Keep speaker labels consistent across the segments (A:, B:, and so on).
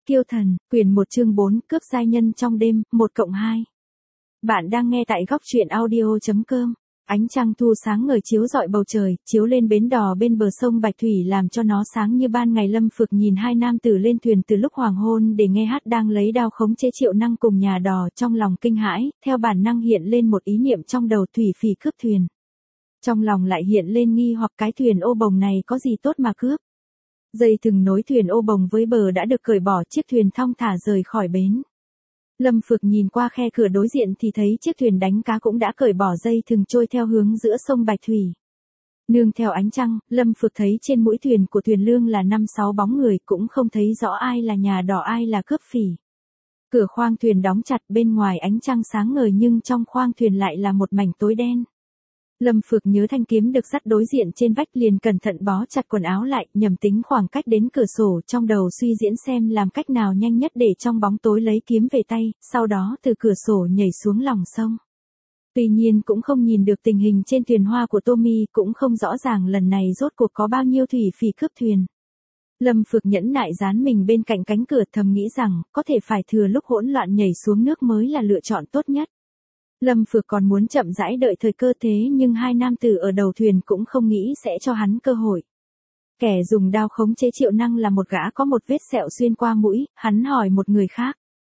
A: Kiêu thần, quyển 1 chương 4, cướp giai nhân trong đêm, 1+2. Bạn đang nghe tại góc truyện audio.com. Ánh trăng thu sáng ngời chiếu rọi bầu trời, chiếu lên bến đò bên bờ sông Bạch Thủy làm cho nó sáng như ban ngày. Lâm Phược nhìn hai nam tử lên thuyền từ lúc hoàng hôn để nghe hát đang lấy đao khống chế Triệu Năng cùng nhà đò, trong lòng kinh hãi, theo bản năng hiện lên một ý niệm trong đầu: thủy phỉ cướp thuyền. Trong lòng lại hiện lên nghi hoặc, cái thuyền ô bồng này có gì tốt mà cướp. Dây thừng nối thuyền ô bồng với bờ đã được cởi bỏ, chiếc thuyền thong thả rời khỏi bến. Lâm Phược nhìn qua khe cửa đối diện thì thấy chiếc thuyền đánh cá cũng đã cởi bỏ dây thừng, trôi theo hướng giữa sông Bạch Thủy. Nương theo ánh trăng, Lâm Phược thấy trên mũi thuyền của thuyền lương là 5-6 bóng người, cũng không thấy rõ ai là nhà đò ai là cướp phỉ. Cửa khoang thuyền đóng chặt, bên ngoài ánh trăng sáng ngời nhưng trong khoang thuyền lại là một mảnh tối đen. Lâm Phược nhớ thanh kiếm được dắt đối diện trên vách, liền cẩn thận bó chặt quần áo lại, nhầm tính khoảng cách đến cửa sổ, trong đầu suy diễn xem làm cách nào nhanh nhất để trong bóng tối lấy kiếm về tay, sau đó từ cửa sổ nhảy xuống lòng sông. Tuy nhiên cũng không nhìn được tình hình trên thuyền hoa của Tommy, cũng không rõ ràng lần này rốt cuộc có bao nhiêu thủy phỉ cướp thuyền. Lâm Phược nhẫn nại dán mình bên cạnh cánh cửa, thầm nghĩ rằng có thể phải thừa lúc hỗn loạn nhảy xuống nước mới là lựa chọn tốt nhất. Lâm Phược còn muốn chậm rãi đợi thời cơ, thế nhưng hai nam tử ở đầu thuyền cũng không nghĩ sẽ cho hắn cơ hội. Kẻ dùng đao khống chế Triệu Năng là một gã có một vết sẹo xuyên qua mũi, hắn hỏi một người khác.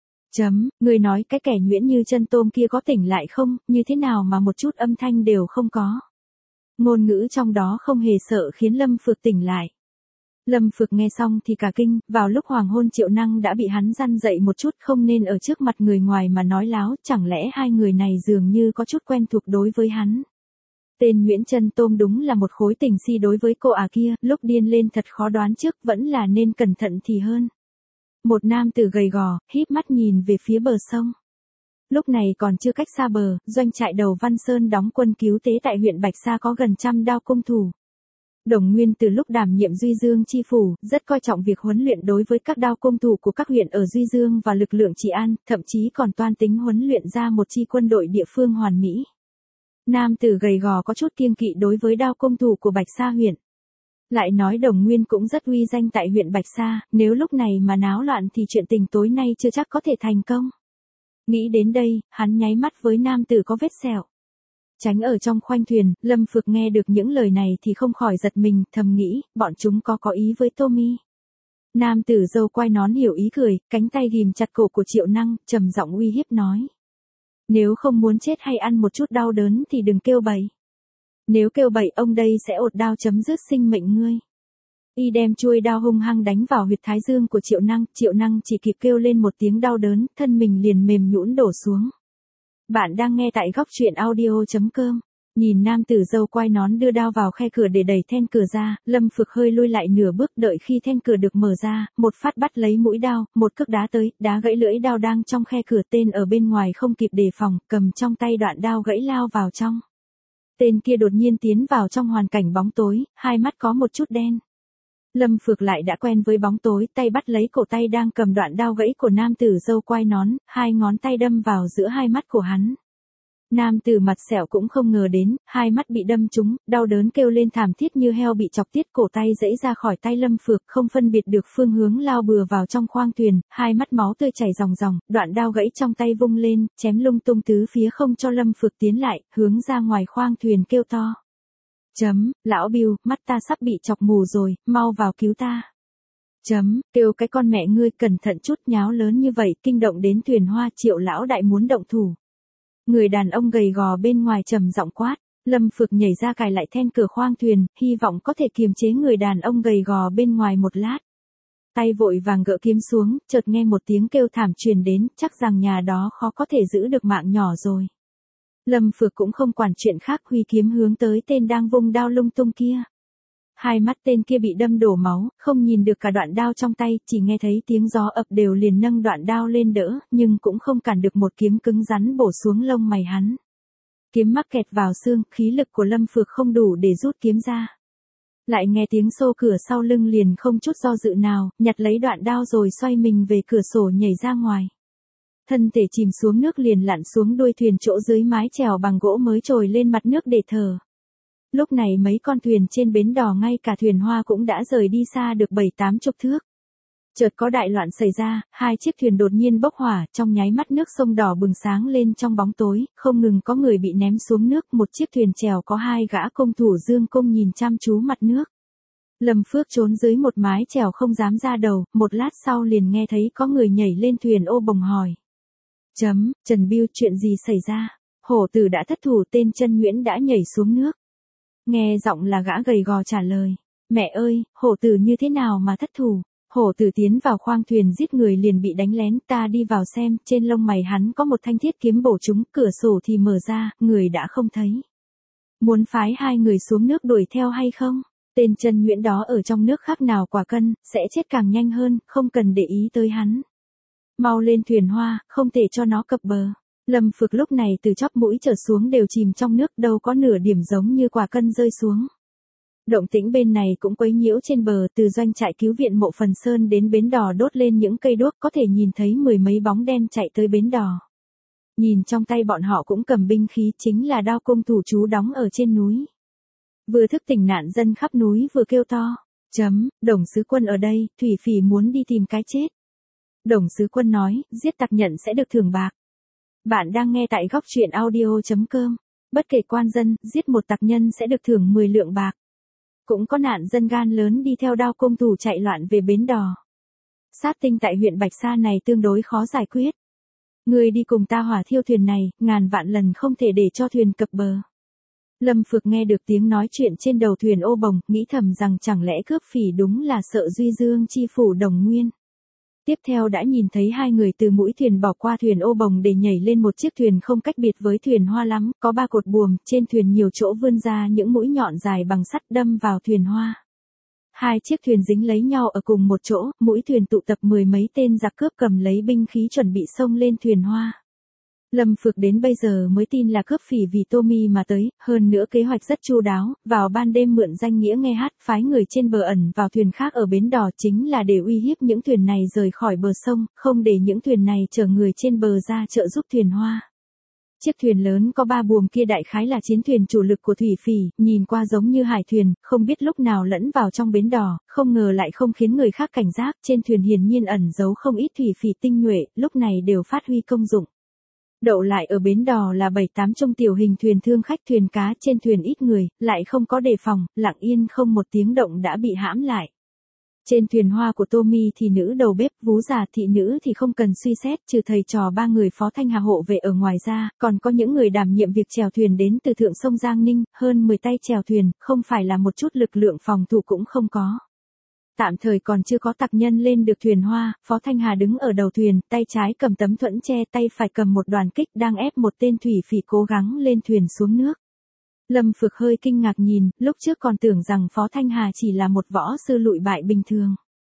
A: Người nói cái kẻ nhuyễn như chân tôm kia có tỉnh lại không, như thế nào mà một chút âm thanh đều không có. Ngôn ngữ trong đó không hề sợ khiến Lâm Phược tỉnh lại. Lâm Phược nghe xong thì cả kinh, vào lúc hoàng hôn Triệu Năng đã bị hắn răn dậy một chút, không nên ở trước mặt người ngoài mà nói láo, chẳng lẽ hai người này dường như có chút quen thuộc đối với hắn. Tên Nguyễn Chân Tôm đúng là một khối tình si đối với cô kia, lúc điên lên thật khó đoán trước, vẫn là nên cẩn thận thì hơn. Một nam tử gầy gò, híp mắt nhìn về phía bờ sông. Lúc này còn chưa cách xa bờ, doanh trại đầu Văn Sơn đóng quân cứu tế tại huyện Bạch Sa có gần 100 đao cung thủ. Đồng Nguyên từ lúc đảm nhiệm Duy Dương chi phủ, rất coi trọng việc huấn luyện đối với các đao cung thủ của các huyện ở Duy Dương và lực lượng trị an, thậm chí còn toan tính huấn luyện ra một chi quân đội địa phương hoàn mỹ. Nam tử gầy gò có chút kiêng kỵ đối với đao cung thủ của Bạch Sa huyện. Lại nói Đồng Nguyên cũng rất uy danh tại huyện Bạch Sa, nếu lúc này mà náo loạn thì chuyện tình tối nay chưa chắc có thể thành công. Nghĩ đến đây, hắn nháy mắt với nam tử có vết sẹo. Tránh ở trong khoang thuyền, Lâm Phược nghe được những lời này thì không khỏi giật mình, thầm nghĩ, bọn chúng có ý với Tommy. Nam tử râu quai nón hiểu ý cười, cánh tay ghìm chặt cổ của Triệu Năng, trầm giọng uy hiếp nói. Nếu không muốn chết hay ăn một chút đau đớn thì đừng kêu bậy. Nếu kêu bậy ông đây sẽ ột đao chấm dứt sinh mệnh ngươi. Y đem chuôi đao hung hăng đánh vào huyệt thái dương của Triệu Năng chỉ kịp kêu lên một tiếng đau đớn, thân mình liền mềm nhũn đổ xuống. Bạn đang nghe tại góc truyện audio.com. Nhìn nam tử râu quai nón đưa đao vào khe cửa để đẩy then cửa ra, Lâm Phược hơi lui lại nửa bước, đợi khi then cửa được mở ra, một phát bắt lấy mũi đao, một cước đá tới, đá gãy lưỡi đao đang trong khe cửa. Tên ở bên ngoài không kịp đề phòng, cầm trong tay đoạn đao gãy lao vào trong. Tên kia đột nhiên tiến vào trong hoàn cảnh bóng tối, hai mắt có một chút đen. Lâm Phược lại đã quen với bóng tối, tay bắt lấy cổ tay đang cầm đoạn đao gãy của nam tử râu quai nón, hai ngón tay đâm vào giữa hai mắt của hắn. Nam tử mặt sẹo cũng không ngờ đến, hai mắt bị đâm trúng, đau đớn kêu lên thảm thiết như heo bị chọc tiết, cổ tay giãy ra khỏi tay Lâm Phược, không phân biệt được phương hướng lao bừa vào trong khoang thuyền, hai mắt máu tươi chảy ròng ròng, đoạn đao gãy trong tay vung lên, chém lung tung tứ phía không cho Lâm Phược tiến lại, hướng ra ngoài khoang thuyền kêu to. Lão Bill, mắt ta sắp bị chọc mù rồi, mau vào cứu ta. Kêu cái con mẹ ngươi, cẩn thận chút, nháo lớn như vậy, kinh động đến thuyền hoa. Triệu lão đại muốn động thủ. Người đàn ông gầy gò bên ngoài trầm giọng quát. Lâm Phược nhảy ra cài lại then cửa khoang thuyền, hy vọng có thể kiềm chế người đàn ông gầy gò bên ngoài một lát. Tay vội vàng gỡ kiếm xuống, chợt nghe một tiếng kêu thảm truyền đến, chắc rằng nhà đó khó có thể giữ được mạng nhỏ rồi. Lâm Phược cũng không quản chuyện khác, huy kiếm hướng tới tên đang vung đao lung tung kia. Hai mắt tên kia bị đâm đổ máu, không nhìn được cả đoạn đao trong tay, chỉ nghe thấy tiếng gió ập đều liền nâng đoạn đao lên đỡ, nhưng cũng không cản được một kiếm cứng rắn bổ xuống lông mày hắn. Kiếm mắc kẹt vào xương, khí lực của Lâm Phược không đủ để rút kiếm ra. Lại nghe tiếng xô cửa sau lưng, liền không chút do dự nào, nhặt lấy đoạn đao rồi xoay mình về cửa sổ nhảy ra ngoài. Thân thể chìm xuống nước liền lặn xuống đuôi thuyền chỗ dưới mái chèo bằng gỗ mới trồi lên mặt nước để thở. Lúc này mấy con thuyền trên bến đò ngay cả thuyền hoa cũng đã rời đi xa được 7-80 thước. Chợt có đại loạn xảy ra, hai chiếc thuyền đột nhiên bốc hỏa, trong nháy mắt nước sông đỏ bừng sáng lên trong bóng tối, không ngừng có người bị ném xuống nước, một chiếc thuyền chèo có hai gã công thủ dương cung nhìn chăm chú mặt nước. Lâm Phước trốn dưới một mái chèo không dám ra đầu, một lát sau liền nghe thấy có người nhảy lên thuyền ô bồng hỏi. Trần Bưu, chuyện gì xảy ra? Hổ tử đã thất thủ, tên Chân Nguyễn đã nhảy xuống nước. Nghe giọng là gã gầy gò trả lời. Mẹ ơi, hổ tử như thế nào mà thất thủ? Hổ tử tiến vào khoang thuyền giết người liền bị đánh lén, ta đi vào xem, trên lông mày hắn có một thanh thiết kiếm bổ trúng, cửa sổ thì mở ra, người đã không thấy. Muốn phái hai người xuống nước đuổi theo hay không? Tên Chân Nguyễn đó ở trong nước khác nào quả cân, sẽ chết càng nhanh hơn, không cần để ý tới hắn. Mau lên thuyền hoa, không thể cho nó cập bờ. Lâm Phước lúc này từ chóp mũi trở xuống đều chìm trong nước, đâu có nửa điểm giống như quả cân rơi xuống. Động tĩnh bên này cũng quấy nhiễu trên bờ, từ doanh trại cứu viện Mộ Phần Sơn đến bến đò đốt lên những cây đuốc, có thể nhìn thấy mười mấy bóng đen chạy tới bến đò. Nhìn trong tay bọn họ cũng cầm binh khí, chính là đao cung thủ trú đóng ở trên núi. Vừa thức tỉnh nạn dân khắp núi vừa kêu to. Đồng sứ quân ở đây, thủy phỉ muốn đi tìm cái chết. Đồng sứ quân nói, giết tặc nhận sẽ được thưởng bạc. Bạn đang nghe tại góc truyện audio.com. Bất kể quan dân, giết một tặc nhân sẽ được thưởng 10 lượng bạc. Cũng có nạn dân gan lớn đi theo đao cung thủ chạy loạn về bến đò. Sát tinh tại huyện Bạch Sa này tương đối khó giải quyết. Người đi cùng ta hỏa thiêu thuyền này, ngàn vạn lần không thể để cho thuyền cập bờ. Lâm Phước nghe được tiếng nói chuyện trên đầu thuyền ô bồng, nghĩ thầm rằng chẳng lẽ cướp phỉ đúng là sợ Duy Dương chi phủ Đồng Nguyên. Tiếp theo đã nhìn thấy hai người từ mũi thuyền bỏ qua thuyền ô bồng để nhảy lên một chiếc thuyền không cách biệt với thuyền hoa lắm, có 3 cột buồm, trên thuyền nhiều chỗ vươn ra những mũi nhọn dài bằng sắt đâm vào thuyền hoa. Hai chiếc thuyền dính lấy nhau ở cùng một chỗ, mũi thuyền tụ tập mười mấy tên giặc cướp cầm lấy binh khí chuẩn bị xông lên thuyền hoa. Lâm Phước đến bây giờ mới tin là cướp phỉ vì Tommy mà tới, hơn nữa kế hoạch rất chu đáo, vào ban đêm mượn danh nghĩa nghe hát, phái người trên bờ ẩn vào thuyền khác ở bến đò chính là để uy hiếp những thuyền này rời khỏi bờ sông, không để những thuyền này chở người trên bờ ra trợ giúp thuyền hoa. Chiếc thuyền lớn có 3 buồm kia đại khái là chiến thuyền chủ lực của thủy phỉ, nhìn qua giống như hải thuyền, không biết lúc nào lẫn vào trong bến đò, không ngờ lại không khiến người khác cảnh giác, trên thuyền hiển nhiên ẩn giấu không ít thủy phỉ tinh nhuệ, lúc này đều phát huy công dụng. Đậu lại ở bến đò là 7-8 trung tiểu hình thuyền thương khách, thuyền cá, trên thuyền ít người, lại không có đề phòng, lặng yên không một tiếng động đã bị hãm lại. Trên thuyền hoa của Tommy thì nữ đầu bếp, vú già, thị nữ thì không cần suy xét, trừ thầy trò 3 người Phó Thanh Hà hộ vệ ở ngoài ra, còn có những người đảm nhiệm việc chèo thuyền đến từ thượng sông Giang Ninh, hơn 10 tay chèo thuyền, không phải là một chút lực lượng phòng thủ cũng không có. Tạm thời còn chưa có tặc nhân lên được thuyền hoa, Phó Thanh Hà đứng ở đầu thuyền, tay trái cầm tấm thuẫn che, tay phải cầm một đoàn kích đang ép một tên thủy phỉ cố gắng lên thuyền xuống nước. Lâm Phước hơi kinh ngạc nhìn, lúc trước còn tưởng rằng Phó Thanh Hà chỉ là một võ sư lụi bại bình thường.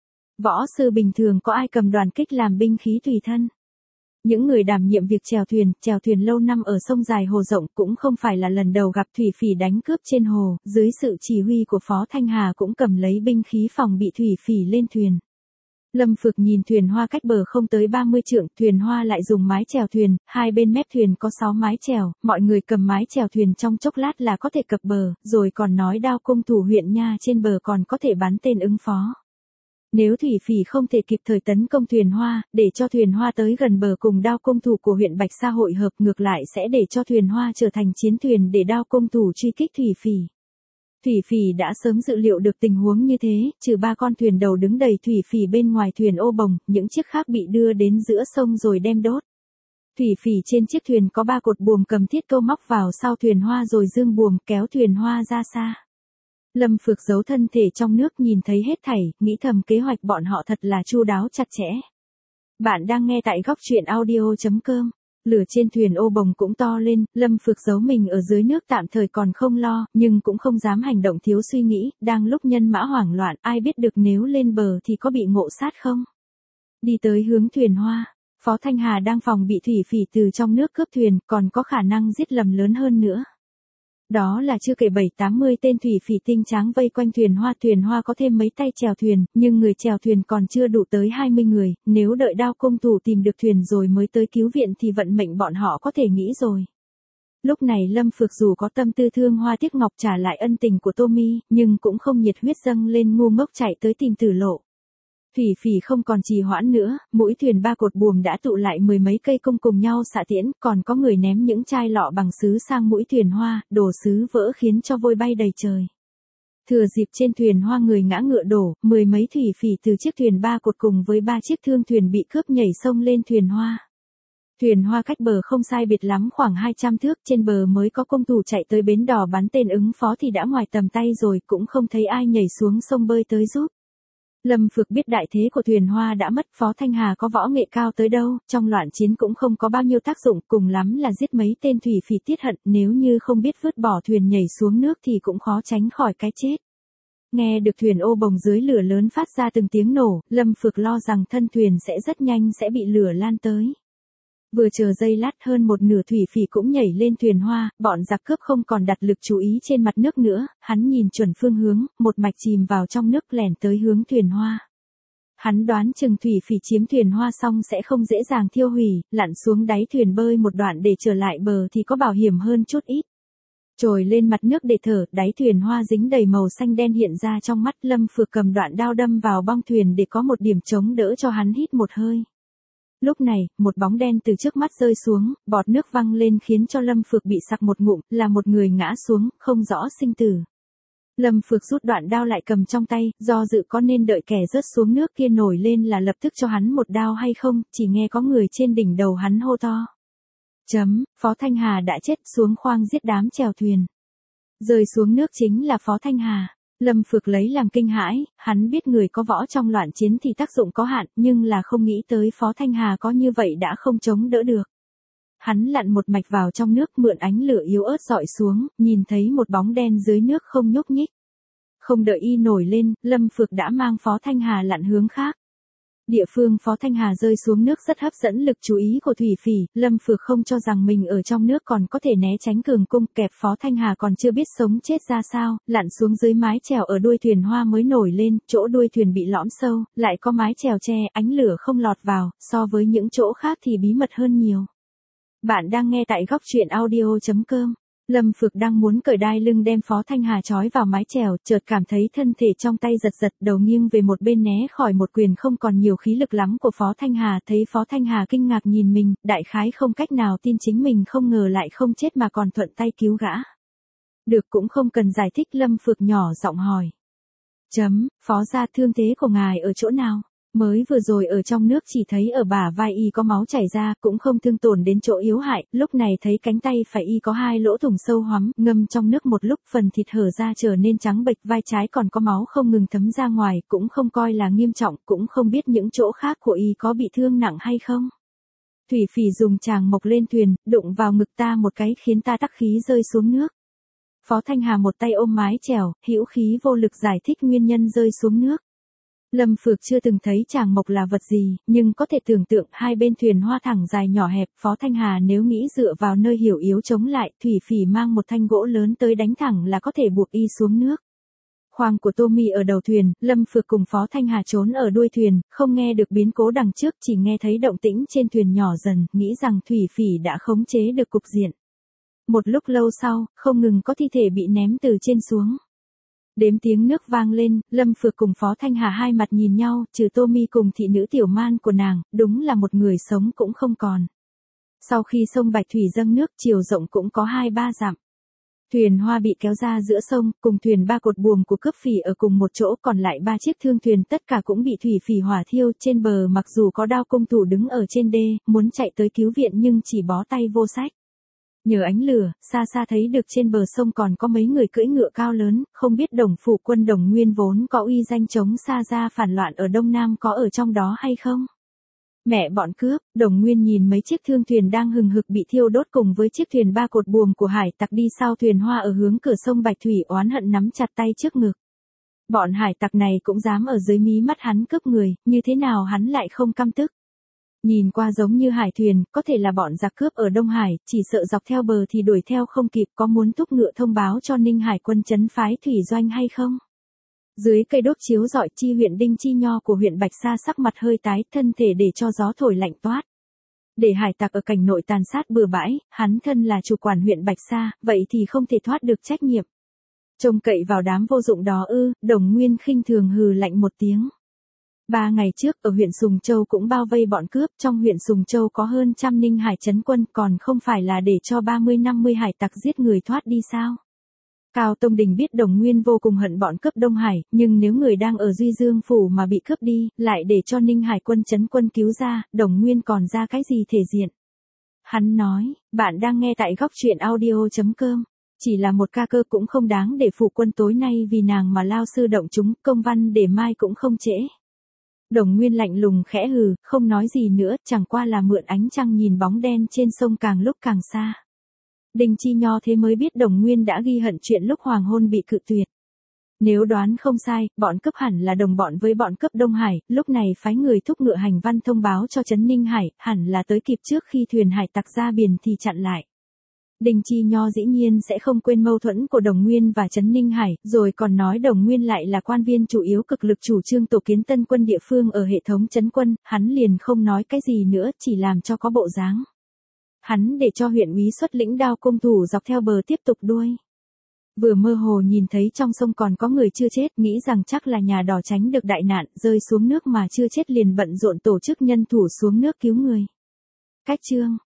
A: Võ sư bình thường có ai cầm đoàn kích làm binh khí tùy thân. Những người đảm nhiệm việc chèo thuyền lâu năm ở sông dài hồ rộng cũng không phải là lần đầu gặp thủy phỉ đánh cướp trên hồ, dưới sự chỉ huy của Phó Thanh Hà cũng cầm lấy binh khí phòng bị thủy phỉ lên thuyền. Lâm Phước nhìn thuyền hoa cách bờ không tới 30 trượng, thuyền hoa lại dùng mái chèo thuyền, hai bên mép thuyền có 6 mái chèo, mọi người cầm mái chèo thuyền trong chốc lát là có thể cập bờ, rồi còn nói đao cung thủ huyện nha trên bờ còn có thể bắn tên ứng phó. Nếu thủy phỉ không thể kịp thời tấn công thuyền hoa, để cho thuyền hoa tới gần bờ cùng đao cung thủ của huyện Bạch Sa hội hợp, ngược lại sẽ để cho thuyền hoa trở thành chiến thuyền để đao cung thủ truy kích thủy phỉ. Thủy phỉ đã sớm dự liệu được tình huống như thế, trừ 3 con thuyền đầu đứng đầy thủy phỉ bên ngoài thuyền ô bồng, những chiếc khác bị đưa đến giữa sông rồi đem đốt. Thủy phỉ trên chiếc thuyền có 3 cột buồm cầm thiết câu móc vào sau thuyền hoa rồi dương buồm kéo thuyền hoa ra xa. Lâm Phước giấu thân thể trong nước nhìn thấy hết thảy, nghĩ thầm kế hoạch bọn họ thật là chu đáo chặt chẽ. Bạn đang nghe tại góc truyện audio.com. Lửa trên thuyền ô bồng cũng to lên, Lâm Phước giấu mình ở dưới nước tạm thời còn không lo, nhưng cũng không dám hành động thiếu suy nghĩ, đang lúc nhân mã hoảng loạn, ai biết được nếu lên bờ thì có bị ngộ sát không? Đi tới hướng thuyền hoa, Phó Thanh Hà đang phòng bị thủy phỉ từ trong nước cướp thuyền, còn có khả năng giết lầm lớn hơn nữa. Đó là chưa kể 7-80 tên thủy phỉ tinh tráng vây quanh thuyền hoa có thêm mấy tay chèo thuyền, nhưng người chèo thuyền còn chưa đủ tới 20 người, nếu đợi đao cung thủ tìm được thuyền rồi mới tới cứu viện thì vận mệnh bọn họ có thể nghĩ rồi. Lúc này Lâm Phước dù có tâm tư thương hoa tiếc ngọc trả lại ân tình của Tommy, nhưng cũng không nhiệt huyết dâng lên ngu ngốc chạy tới tìm Tử Lộ. Thủy Phỉ không còn trì hoãn nữa, mũi thuyền ba cột buồm đã tụ lại mười mấy cây cung cùng nhau xạ tiễn, còn có người ném những chai lọ bằng sứ sang mũi thuyền hoa, đồ sứ vỡ khiến cho vôi bay đầy trời. Thừa dịp trên thuyền hoa người ngã ngựa đổ, mười mấy thủy phỉ từ chiếc thuyền ba cột cùng với ba chiếc thương thuyền bị cướp nhảy sông lên thuyền hoa. Thuyền hoa cách bờ không sai biệt lắm khoảng 200 thước, trên bờ mới có công thủ chạy tới bến đò bắn tên ứng phó thì đã ngoài tầm tay rồi, cũng không thấy ai nhảy xuống sông bơi tới giúp. Lâm Phược biết đại thế của thuyền hoa đã mất, Phó Thanh Hà có võ nghệ cao tới đâu, trong loạn chiến cũng không có bao nhiêu tác dụng, cùng lắm là giết mấy tên thủy phỉ tiết hận, nếu như không biết vứt bỏ thuyền nhảy xuống nước thì cũng khó tránh khỏi cái chết. Nghe được thuyền ô bồng dưới lửa lớn phát ra từng tiếng nổ, Lâm Phược lo rằng thân thuyền sẽ rất nhanh sẽ bị lửa lan tới. Vừa chờ giây lát hơn một nửa thủy phỉ cũng nhảy lên thuyền hoa, bọn giặc cướp không còn đặt lực chú ý trên mặt nước nữa, hắn nhìn chuẩn phương hướng, một mạch chìm vào trong nước lẻn tới hướng thuyền hoa. Hắn đoán chừng thủy phỉ chiếm thuyền hoa xong sẽ không dễ dàng thiêu hủy, lặn xuống đáy thuyền bơi một đoạn để trở lại bờ thì có bảo hiểm hơn chút ít. Trồi lên mặt nước để thở, đáy thuyền hoa dính đầy màu xanh đen hiện ra trong mắt. Lâm Phược cầm đoạn đao đâm vào bong thuyền để có một điểm chống đỡ cho hắn hít một hơi. Lúc này, một bóng đen từ trước mắt rơi xuống, bọt nước văng lên khiến cho Lâm Phược bị sặc một ngụm, là một người ngã xuống, không rõ sinh tử. Lâm Phược rút đoạn đao lại cầm trong tay, do dự có nên đợi kẻ rớt xuống nước kia nổi lên là lập tức cho hắn một đao hay không, chỉ nghe có người trên đỉnh đầu hắn hô to. Phó Thanh Hà đã chết, xuống khoang giết đám chèo thuyền. Rơi xuống nước chính là Phó Thanh Hà. Lâm Phược lấy làm kinh hãi, hắn biết người có võ trong loạn chiến thì tác dụng có hạn, nhưng là không nghĩ tới Phó Thanh Hà có như vậy đã không chống đỡ được. Hắn lặn một mạch vào trong nước, mượn ánh lửa yếu ớt dọi xuống, nhìn thấy một bóng đen dưới nước không nhúc nhích. Không đợi y nổi lên, Lâm Phược đã mang Phó Thanh Hà lặn hướng khác. Địa phương Phó Thanh Hà rơi xuống nước rất hấp dẫn lực chú ý của thủy phỉ, Lâm Phược không cho rằng mình ở trong nước còn có thể né tránh cường cung, kẹp Phó Thanh Hà còn chưa biết sống chết ra sao, lặn xuống dưới mái chèo ở đuôi thuyền hoa mới nổi lên, chỗ đuôi thuyền bị lõm sâu, lại có mái chèo che, ánh lửa không lọt vào, so với những chỗ khác thì bí mật hơn nhiều. Bạn đang nghe tại góc truyện audio.com. Lâm Phược đang muốn cởi đai lưng đem Phó Thanh Hà trói vào mái chèo, chợt cảm thấy thân thể trong tay giật giật, đầu nghiêng về một bên né khỏi một quyền không còn nhiều khí lực lắm của Phó Thanh Hà. Thấy Phó Thanh Hà kinh ngạc nhìn mình, đại khái không cách nào tin chính mình không ngờ lại không chết mà còn thuận tay cứu gã. Được, cũng không cần giải thích, Lâm Phược nhỏ giọng hỏi. Phó gia, thương thế của ngài ở chỗ nào? Mới vừa rồi ở trong nước chỉ thấy ở bả vai y có máu chảy ra, cũng không thương tổn đến chỗ yếu hại, lúc này thấy cánh tay phải y có hai lỗ thủng sâu hoắm, ngâm trong nước một lúc phần thịt hở ra trở nên trắng bệch, vai trái còn có máu không ngừng thấm ra ngoài, cũng không coi là nghiêm trọng, cũng không biết những chỗ khác của y có bị thương nặng hay không. Thủy phỉ dùng tràng mộc lên thuyền, đụng vào ngực ta một cái khiến ta tắc khí rơi xuống nước. Phó Thanh Hà một tay ôm mái chèo, hữu khí vô lực giải thích nguyên nhân rơi xuống nước. Lâm Phược chưa từng thấy tràng mộc là vật gì, nhưng có thể tưởng tượng hai bên thuyền hoa thẳng dài nhỏ hẹp, Phó Thanh Hà nếu nghĩ dựa vào nơi hiểu yếu chống lại, thủy phỉ mang một thanh gỗ lớn tới đánh thẳng là có thể buộc y xuống nước. Khoang của Tommy ở đầu thuyền, Lâm Phược cùng Phó Thanh Hà trốn ở đuôi thuyền, không nghe được biến cố đằng trước, chỉ nghe thấy động tĩnh trên thuyền nhỏ dần, nghĩ rằng thủy phỉ đã khống chế được cục diện. Một lúc lâu sau, không ngừng có thi thể bị ném từ trên xuống. Đếm tiếng nước vang lên, Lâm Phược cùng Phó Thanh Hà hai mặt nhìn nhau, trừ Tommy cùng thị nữ tiểu man của nàng, đúng là một người sống cũng không còn. Sau khi sông Bạch Thủy dâng nước, chiều rộng cũng có 2-3 dặm. Thuyền hoa bị kéo ra giữa sông, cùng thuyền ba cột buồm của cướp phỉ ở cùng một chỗ, còn lại 3 chiếc thương thuyền tất cả cũng bị thủy phỉ hỏa thiêu. Trên bờ mặc dù có đao cung thủ đứng ở trên đê, muốn chạy tới cứu viện nhưng chỉ bó tay vô sách. Nhờ ánh lửa, xa xa thấy được trên bờ sông còn có mấy người cưỡi ngựa cao lớn, không biết Đồng phủ quân Đồng Nguyên vốn có uy danh chống Sa Gia phản loạn ở Đông Nam có ở trong đó hay không? Mẹ bọn cướp, Đồng Nguyên nhìn mấy chiếc thương thuyền đang hừng hực bị thiêu đốt cùng với chiếc thuyền ba cột buồm của hải tặc đi sau thuyền hoa ở hướng cửa sông Bạch Thủy, oán hận nắm chặt tay trước ngực. Bọn hải tặc này cũng dám ở dưới mí mắt hắn cướp người, như thế nào hắn lại không căm tức? Nhìn qua giống như hải thuyền, có thể là bọn giặc cướp ở Đông Hải, chỉ sợ dọc theo bờ thì đuổi theo không kịp, có muốn thúc ngựa thông báo cho Ninh Hải quân trấn phái thủy doanh hay không? Dưới cây đốt chiếu rọi, Chi huyện Đinh Chi Nho của huyện Bạch Sa sắc mặt hơi tái, thân thể để cho gió thổi lạnh toát. Để hải tặc ở cảnh nội tàn sát bừa bãi, hắn thân là chủ quản huyện Bạch Sa, vậy thì không thể thoát được trách nhiệm. Trông cậy vào đám vô dụng đó ư? Đồng Nguyên khinh thường hừ lạnh một tiếng. 3 ngày trước, ở huyện Sùng Châu cũng bao vây bọn cướp, trong huyện Sùng Châu có hơn trăm Ninh Hải trấn quân, còn không phải là để cho 30-50 hải tặc giết người thoát đi sao? Cao Tông Đình biết Đồng Nguyên vô cùng hận bọn cướp Đông Hải, nhưng nếu người đang ở Duy Dương Phủ mà bị cướp đi, lại để cho Ninh Hải quân trấn quân cứu ra, Đồng Nguyên còn ra cái gì thể diện? Hắn nói, bạn đang nghe tại góc truyện audio.com. Chỉ là một ca cơ cũng không đáng để phụ quân tối nay vì nàng mà lao sư động chúng, công văn để mai cũng không trễ. Đồng Nguyên lạnh lùng khẽ hừ, không nói gì nữa, chẳng qua là mượn ánh trăng nhìn bóng đen trên sông càng lúc càng xa. Đinh Chi Nho thế mới biết Đồng Nguyên đã ghi hận chuyện lúc hoàng hôn bị cự tuyệt. Nếu đoán không sai, bọn cướp hẳn là đồng bọn với bọn cướp Đông Hải, lúc này phái người thúc ngựa hành văn thông báo cho trấn Ninh Hải, hẳn là tới kịp trước khi thuyền hải tặc ra biển thì chặn lại. Đinh Chi Nho dĩ nhiên sẽ không quên mâu thuẫn của Đồng Nguyên và trấn Ninh Hải, rồi còn nói Đồng Nguyên lại là quan viên chủ yếu cực lực chủ trương tổ kiến tân quân địa phương ở hệ thống trấn quân, hắn liền không nói cái gì nữa, chỉ làm cho có bộ dáng. Hắn để cho huyện úy xuất lĩnh đao cung thủ dọc theo bờ tiếp tục đuôi. Vừa mơ hồ nhìn thấy trong sông còn có người chưa chết, nghĩ rằng chắc là nhà đỏ tránh được đại nạn, rơi xuống nước mà chưa chết liền bận rộn tổ chức nhân thủ xuống nước cứu người. Cách chương